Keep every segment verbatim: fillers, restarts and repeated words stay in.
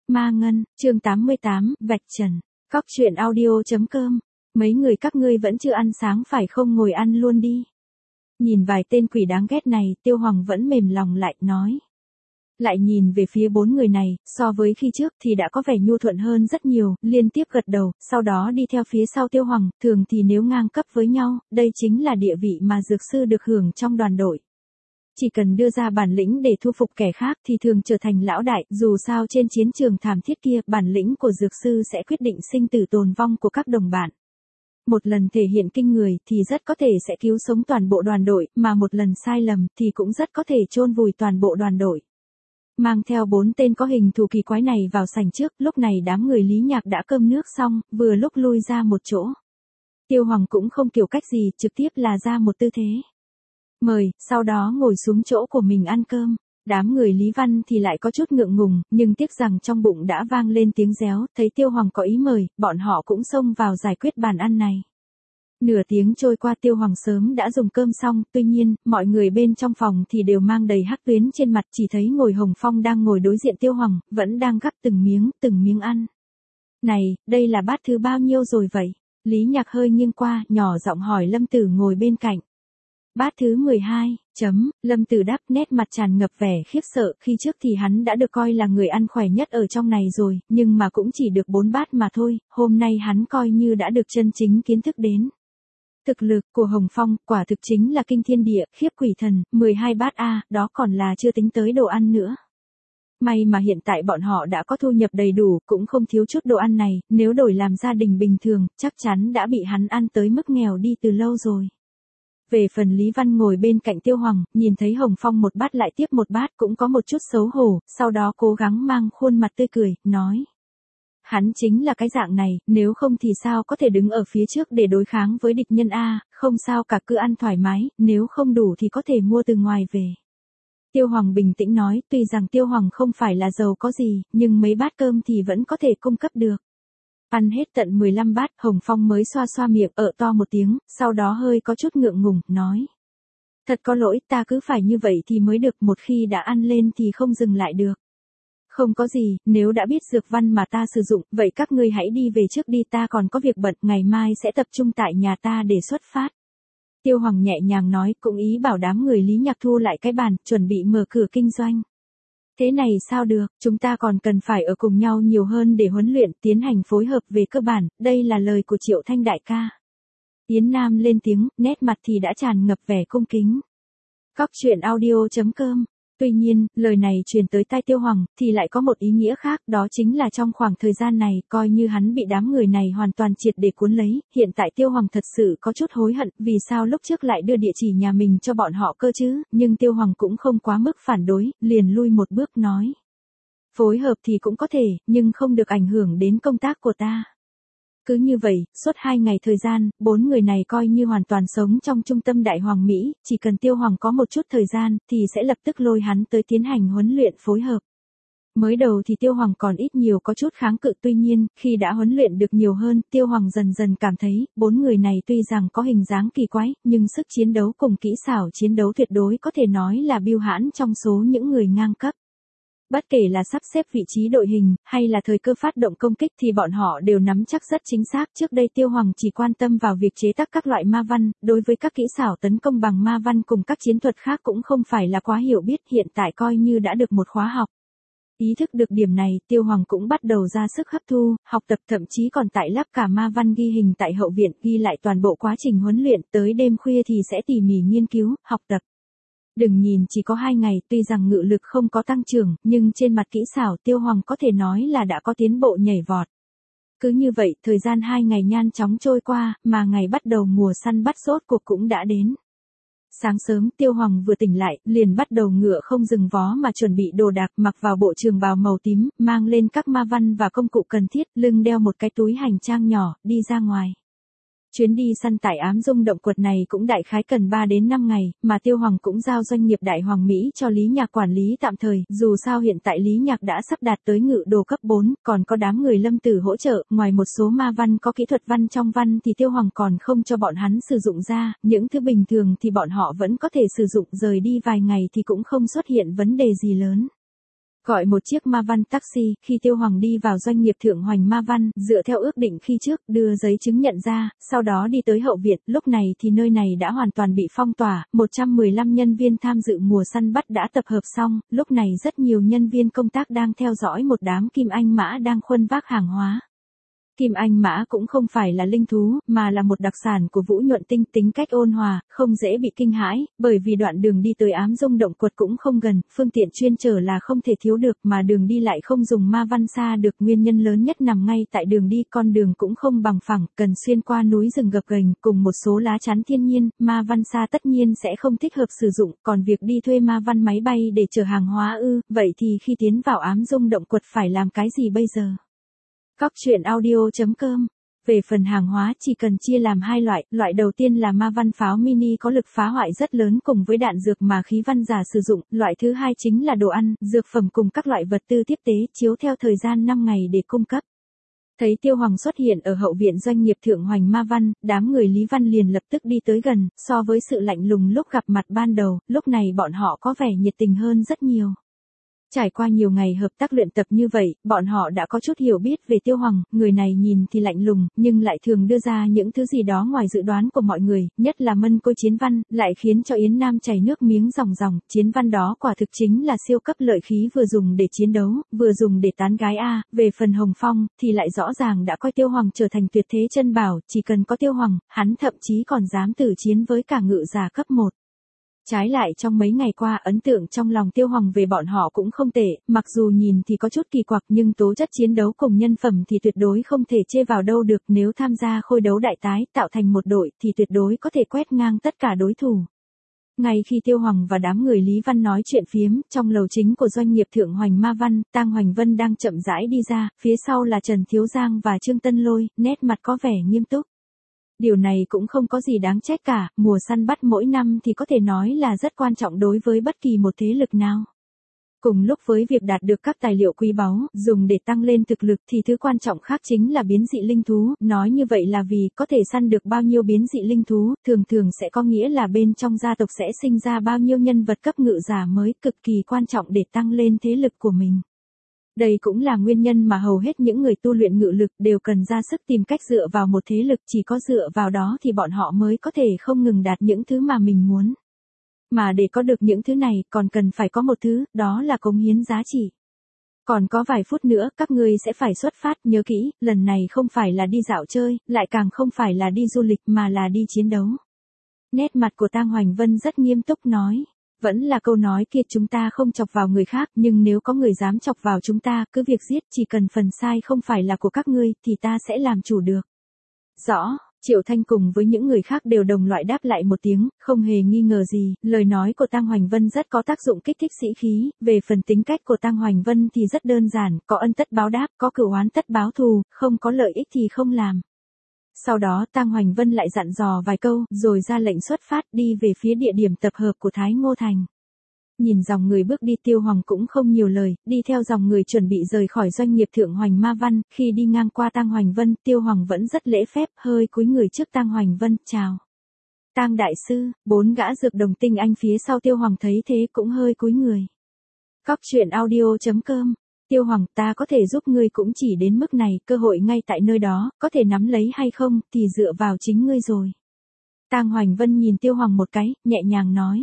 Ma Ngân, chương tám mươi tám, Vạch Trần. Cóc truyện audio chấm com. Mấy người các ngươi vẫn chưa ăn sáng phải không, ngồi ăn luôn đi. Nhìn vài tên quỷ đáng ghét này, Tiêu Hoàng vẫn mềm lòng lại, nói. Lại nhìn về phía bốn người này, so với khi trước thì đã có vẻ nhu thuận hơn rất nhiều, liên tiếp gật đầu, sau đó đi theo phía sau Tiêu Hoàng, thường thì nếu ngang cấp với nhau, đây chính là địa vị mà dược sư được hưởng trong đoàn đội. Chỉ cần đưa ra bản lĩnh để thu phục kẻ khác thì thường trở thành lão đại, dù sao trên chiến trường thảm thiết kia, bản lĩnh của dược sư sẽ quyết định sinh tử tồn vong của các đồng bạn. Một lần thể hiện kinh người thì rất có thể sẽ cứu sống toàn bộ đoàn đội, mà một lần sai lầm thì cũng rất có thể chôn vùi toàn bộ đoàn đội. Mang theo bốn tên có hình thù kỳ quái này vào sảnh trước, lúc này đám người Lý Nhạc đã cơm nước xong, vừa lúc lui ra một chỗ. Tiêu Hoàng cũng không kiểu cách gì, trực tiếp là ra một tư thế mời, sau đó ngồi xuống chỗ của mình ăn cơm. Đám người Lý Văn thì lại có chút ngượng ngùng, nhưng tiếc rằng trong bụng đã vang lên tiếng réo, thấy Tiêu Hoàng có ý mời, bọn họ cũng xông vào giải quyết bàn ăn này. Nửa tiếng trôi qua, Tiêu Hoàng sớm đã dùng cơm xong, tuy nhiên, mọi người bên trong phòng thì đều mang đầy hắc tuyến trên mặt, chỉ thấy Ngồi Hồng Phong đang ngồi đối diện Tiêu Hoàng, vẫn đang gắp từng miếng, từng miếng ăn. Này, đây là bát thứ bao nhiêu rồi vậy? Lý Nhạc hơi nghiêng qua, nhỏ giọng hỏi Lâm Tử ngồi bên cạnh. Bát thứ mười hai, chấm, Lâm Tử đáp, nét mặt tràn ngập vẻ khiếp sợ, khi trước thì hắn đã được coi là người ăn khỏe nhất ở trong này rồi, nhưng mà cũng chỉ được bốn bát mà thôi, hôm nay hắn coi như đã được chân chính kiến thức đến. Thực lực của Hồng Phong quả thực chính là kinh thiên địa, khiếp quỷ thần, mười hai bát a, đó còn là chưa tính tới đồ ăn nữa. May mà hiện tại bọn họ đã có thu nhập đầy đủ, cũng không thiếu chút đồ ăn này, nếu đổi làm gia đình bình thường, chắc chắn đã bị hắn ăn tới mức nghèo đi từ lâu rồi. Về phần Lý Văn ngồi bên cạnh Tiêu Hoàng, nhìn thấy Hồng Phong một bát lại tiếp một bát cũng có một chút xấu hổ, sau đó cố gắng mang khuôn mặt tươi cười, nói. Hắn chính là cái dạng này, nếu không thì sao có thể đứng ở phía trước để đối kháng với địch nhân a, không sao cả, cứ ăn thoải mái, nếu không đủ thì có thể mua từ ngoài về. Tiêu Hoàng bình tĩnh nói, tuy rằng Tiêu Hoàng không phải là giàu có gì, nhưng mấy bát cơm thì vẫn có thể cung cấp được. Ăn hết tận mười lăm bát, Hồng Phong mới xoa xoa miệng, ợ to một tiếng, sau đó hơi có chút ngượng ngùng, nói. Thật có lỗi, ta cứ phải như vậy thì mới được, một khi đã ăn lên thì không dừng lại được. Không có gì, nếu đã biết dược văn mà ta sử dụng, vậy các ngươi hãy đi về trước đi, ta còn có việc bận, ngày mai sẽ tập trung tại nhà ta để xuất phát. Tiêu Hoàng nhẹ nhàng nói, cũng ý bảo đám người Lý Nhạc thu lại cái bàn, chuẩn bị mở cửa kinh doanh. Thế này sao được, chúng ta còn cần phải ở cùng nhau nhiều hơn để huấn luyện, tiến hành phối hợp về cơ bản, đây là lời của Triệu Thanh đại ca. Yến Nam lên tiếng, nét mặt thì đã tràn ngập vẻ cung kính. Cóc truyện audio chấm com. Tuy nhiên, lời này truyền tới tai Tiêu Hoàng, thì lại có một ý nghĩa khác, đó chính là trong khoảng thời gian này, coi như hắn bị đám người này hoàn toàn triệt để cuốn lấy, hiện tại Tiêu Hoàng thật sự có chút hối hận, vì sao lúc trước lại đưa địa chỉ nhà mình cho bọn họ cơ chứ, nhưng Tiêu Hoàng cũng không quá mức phản đối, liền lui một bước nói. Phối hợp thì cũng có thể, nhưng không được ảnh hưởng đến công tác của ta. Cứ như vậy, suốt hai ngày thời gian, bốn người này coi như hoàn toàn sống trong trung tâm Đại Hoàng Mỹ, chỉ cần Tiêu Hoàng có một chút thời gian, thì sẽ lập tức lôi hắn tới tiến hành huấn luyện phối hợp. Mới đầu thì Tiêu Hoàng còn ít nhiều có chút kháng cự, tuy nhiên, khi đã huấn luyện được nhiều hơn, Tiêu Hoàng dần dần cảm thấy, bốn người này tuy rằng có hình dáng kỳ quái, nhưng sức chiến đấu cùng kỹ xảo chiến đấu tuyệt đối có thể nói là biêu hãn trong số những người ngang cấp. Bất kể là sắp xếp vị trí đội hình, hay là thời cơ phát động công kích thì bọn họ đều nắm chắc rất chính xác. Trước đây Tiêu Hoàng chỉ quan tâm vào việc chế tác các loại ma văn, đối với các kỹ xảo tấn công bằng ma văn cùng các chiến thuật khác cũng không phải là quá hiểu biết, hiện tại coi như đã được một khóa học. Ý thức được điểm này, Tiêu Hoàng cũng bắt đầu ra sức hấp thu, học tập, thậm chí còn tải lắp cả ma văn ghi hình tại hậu viện, ghi lại toàn bộ quá trình huấn luyện, tới đêm khuya thì sẽ tỉ mỉ nghiên cứu, học tập. Đừng nhìn chỉ có hai ngày, tuy rằng ngự lực không có tăng trưởng, nhưng trên mặt kỹ xảo Tiêu Hoàng có thể nói là đã có tiến bộ nhảy vọt. Cứ như vậy, thời gian hai ngày nhanh chóng trôi qua, mà ngày bắt đầu mùa săn bắt rốt cuộc cũng đã đến. Sáng sớm, Tiêu Hoàng vừa tỉnh lại, liền bắt đầu ngựa không dừng vó mà chuẩn bị đồ đạc, mặc vào bộ trường bào màu tím, mang lên các ma văn và công cụ cần thiết, lưng đeo một cái túi hành trang nhỏ, đi ra ngoài. Chuyến đi săn tải ám dung động quật này cũng đại khái cần ba đến năm ngày, mà Tiêu Hoàng cũng giao doanh nghiệp Đại Hoàng Mỹ cho Lý Nhạc quản lý tạm thời, dù sao hiện tại Lý Nhạc đã sắp đạt tới ngự đồ cấp bốn, còn có đám người Lâm Tử hỗ trợ, ngoài một số ma văn có kỹ thuật văn trong văn thì Tiêu Hoàng còn không cho bọn hắn sử dụng ra, những thứ bình thường thì bọn họ vẫn có thể sử dụng, rời đi vài ngày thì cũng không xuất hiện vấn đề gì lớn. Gọi một chiếc Ma Văn taxi, khi Tiêu Hoàng đi vào doanh nghiệp Thượng Hoành Ma Văn, dựa theo ước định khi trước, đưa giấy chứng nhận ra, sau đó đi tới hậu viện, lúc này thì nơi này đã hoàn toàn bị phong tỏa, một trăm mười lăm nhân viên tham dự mùa săn bắt đã tập hợp xong, lúc này rất nhiều nhân viên công tác đang theo dõi một đám kim anh mã đang khuân vác hàng hóa. Kim anh mã cũng không phải là linh thú, mà là một đặc sản của Vũ Nhuận Tinh, tính cách ôn hòa, không dễ bị kinh hãi, bởi vì đoạn đường đi tới Ám Dung động quật cũng không gần, phương tiện chuyên chở là không thể thiếu được, mà đường đi lại không dùng Ma Văn Sa được, nguyên nhân lớn nhất nằm ngay tại đường đi, con đường cũng không bằng phẳng, cần xuyên qua núi rừng gập ghềnh, cùng một số lá chắn thiên nhiên, Ma Văn Sa tất nhiên sẽ không thích hợp sử dụng, còn việc đi thuê Ma Văn máy bay để chở hàng hóa ư, vậy thì khi tiến vào Ám Dung động quật phải làm cái gì bây giờ? Góc truyện audio chấm com. Về phần hàng hóa chỉ cần chia làm hai loại, loại đầu tiên là Ma Văn pháo mini có lực phá hoại rất lớn cùng với đạn dược mà khí văn giả sử dụng, loại thứ hai chính là đồ ăn, dược phẩm cùng các loại vật tư tiếp tế, chiếu theo thời gian năm ngày để cung cấp. Thấy Tiêu Hoàng xuất hiện ở hậu viện doanh nghiệp Thượng Hoành Ma Văn, đám người Lý Văn liền lập tức đi tới gần, so với sự lạnh lùng lúc gặp mặt ban đầu, lúc này bọn họ có vẻ nhiệt tình hơn rất nhiều. Trải qua nhiều ngày hợp tác luyện tập như vậy, bọn họ đã có chút hiểu biết về Tiêu Hoàng, người này nhìn thì lạnh lùng, nhưng lại thường đưa ra những thứ gì đó ngoài dự đoán của mọi người, nhất là mân côi chiến văn, lại khiến cho Yến Nam chảy nước miếng ròng ròng, chiến văn đó quả thực chính là siêu cấp lợi khí vừa dùng để chiến đấu, vừa dùng để tán gái a. Về phần Hồng Phong, thì lại rõ ràng đã coi Tiêu Hoàng trở thành tuyệt thế chân bảo, chỉ cần có Tiêu Hoàng, hắn thậm chí còn dám tử chiến với cả ngự giả cấp một. Trái lại trong mấy ngày qua ấn tượng trong lòng Tiêu Hoàng về bọn họ cũng không tệ, mặc dù nhìn thì có chút kỳ quặc nhưng tố chất chiến đấu cùng nhân phẩm thì tuyệt đối không thể chê vào đâu được, nếu tham gia khôi đấu đại tái tạo thành một đội thì tuyệt đối có thể quét ngang tất cả đối thủ. Ngay khi Tiêu Hoàng và đám người Lý Văn nói chuyện phiếm, trong lầu chính của doanh nghiệp Thượng Hoành Ma Văn, Tang Hoành Vân đang chậm rãi đi ra, phía sau là Trần Thiếu Giang và Trương Tân Lôi, nét mặt có vẻ nghiêm túc. Điều này cũng không có gì đáng trách cả, mùa săn bắt mỗi năm thì có thể nói là rất quan trọng đối với bất kỳ một thế lực nào. Cùng lúc với việc đạt được các tài liệu quý báu, dùng để tăng lên thực lực thì thứ quan trọng khác chính là biến dị linh thú, nói như vậy là vì có thể săn được bao nhiêu biến dị linh thú, thường thường sẽ có nghĩa là bên trong gia tộc sẽ sinh ra bao nhiêu nhân vật cấp ngự giả mới, cực kỳ quan trọng để tăng lên thế lực của mình. Đây cũng là nguyên nhân mà hầu hết những người tu luyện ngự lực đều cần ra sức tìm cách dựa vào một thế lực, chỉ có dựa vào đó thì bọn họ mới có thể không ngừng đạt những thứ mà mình muốn. Mà để có được những thứ này còn cần phải có một thứ, đó là cống hiến giá trị. Còn có vài phút nữa các ngươi sẽ phải xuất phát, nhớ kỹ, lần này không phải là đi dạo chơi, lại càng không phải là đi du lịch mà là đi chiến đấu. Nét mặt của Tang Hoành Vân rất nghiêm túc nói. Vẫn là câu nói kia, chúng ta không chọc vào người khác, nhưng nếu có người dám chọc vào chúng ta, cứ việc giết, chỉ cần phần sai không phải là của các ngươi, thì ta sẽ làm chủ được. Rõ, Triệu Thanh cùng với những người khác đều đồng loại đáp lại một tiếng, không hề nghi ngờ gì, lời nói của Tang Hoành Vân rất có tác dụng kích thích sĩ khí, về phần tính cách của Tang Hoành Vân thì rất đơn giản, có ân tất báo đáp, có cửu oán tất báo thù, không có lợi ích thì không làm. Sau đó Tang Hoành Vân lại dặn dò vài câu, rồi ra lệnh xuất phát đi về phía địa điểm tập hợp của Thái Ngô Thành. Nhìn dòng người bước đi, Tiêu Hoàng cũng không nhiều lời, đi theo dòng người chuẩn bị rời khỏi doanh nghiệp Thượng Hoành Ma Văn, khi đi ngang qua Tang Hoành Vân, Tiêu Hoàng vẫn rất lễ phép, hơi cúi người trước Tang Hoành Vân, chào. Tang đại sư, bốn gã dược đồng tinh anh phía sau Tiêu Hoàng thấy thế cũng hơi cúi người. Góc truyện audio chấm com. Tiêu Hoàng, ta có thể giúp ngươi cũng chỉ đến mức này, cơ hội ngay tại nơi đó, có thể nắm lấy hay không, thì dựa vào chính ngươi rồi. Tang Hoành Vân nhìn Tiêu Hoàng một cái, nhẹ nhàng nói.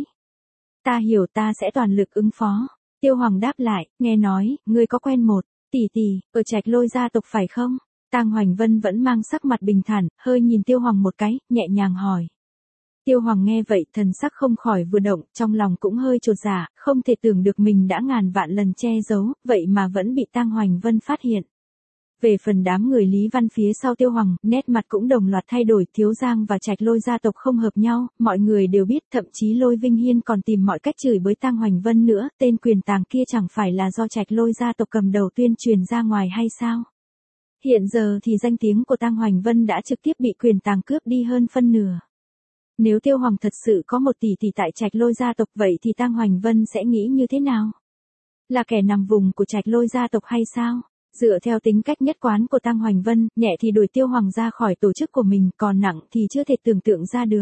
Ta hiểu, ta sẽ toàn lực ứng phó. Tiêu Hoàng đáp lại, nghe nói, ngươi có quen một tỷ tỷ ở Trạch Lôi gia tộc phải không? Tang Hoành Vân vẫn mang sắc mặt bình thản, hơi nhìn Tiêu Hoàng một cái, nhẹ nhàng hỏi. Tiêu Hoàng nghe vậy, thần sắc không khỏi vừa động, trong lòng cũng hơi chột dạ, không thể tưởng được mình đã ngàn vạn lần che giấu, vậy mà vẫn bị Tang Hoành Vân phát hiện. Về phần đám người Lý Văn phía sau Tiêu Hoàng, nét mặt cũng đồng loạt thay đổi, Thiếu Giang và Trạch Lôi gia tộc không hợp nhau, mọi người đều biết, thậm chí Lôi Vinh Hiên còn tìm mọi cách chửi bới Tang Hoành Vân nữa, tên quyền tàng kia chẳng phải là do Trạch Lôi gia tộc cầm đầu tuyên truyền ra ngoài hay sao? Hiện giờ thì danh tiếng của Tang Hoành Vân đã trực tiếp bị quyền tàng cướp đi hơn phân nửa. Nếu Tiêu Hoàng thật sự có một tỷ tỷ tại Trạch Lôi gia tộc, vậy thì Tang Hoành Vân sẽ nghĩ như thế nào? Là kẻ nằm vùng của Trạch Lôi gia tộc hay sao? Dựa theo tính cách nhất quán của Tang Hoành Vân, nhẹ thì đuổi Tiêu Hoàng ra khỏi tổ chức của mình, còn nặng thì chưa thể tưởng tượng ra được.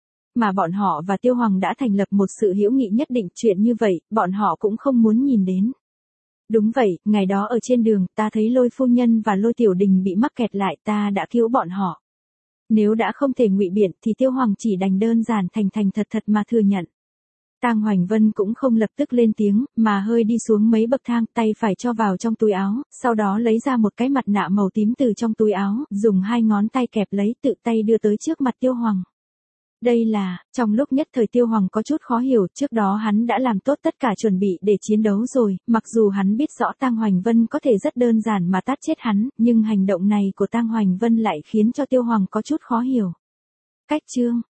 Mà bọn họ và Tiêu Hoàng đã thành lập một sự hữu nghị nhất định, chuyện như vậy, bọn họ cũng không muốn nhìn đến. Đúng vậy, ngày đó ở trên đường, ta thấy Lôi phu nhân và Lôi Tiểu Đình bị mắc kẹt lại, ta đã cứu bọn họ. Nếu đã không thể ngụy biện thì Tiêu Hoàng chỉ đành đơn giản thành thành thật thật mà thừa nhận. Tang Hoành Vân cũng không lập tức lên tiếng, mà hơi đi xuống mấy bậc thang, tay phải cho vào trong túi áo, sau đó lấy ra một cái mặt nạ màu tím từ trong túi áo, dùng hai ngón tay kẹp lấy, tự tay đưa tới trước mặt Tiêu Hoàng. Đây là, trong lúc nhất thời Tiêu Hoàng có chút khó hiểu, trước đó hắn đã làm tốt tất cả chuẩn bị để chiến đấu rồi, mặc dù hắn biết rõ Tang Hoành Vân có thể rất đơn giản mà tát chết hắn, nhưng hành động này của Tang Hoành Vân lại khiến cho Tiêu Hoàng có chút khó hiểu. Cách chương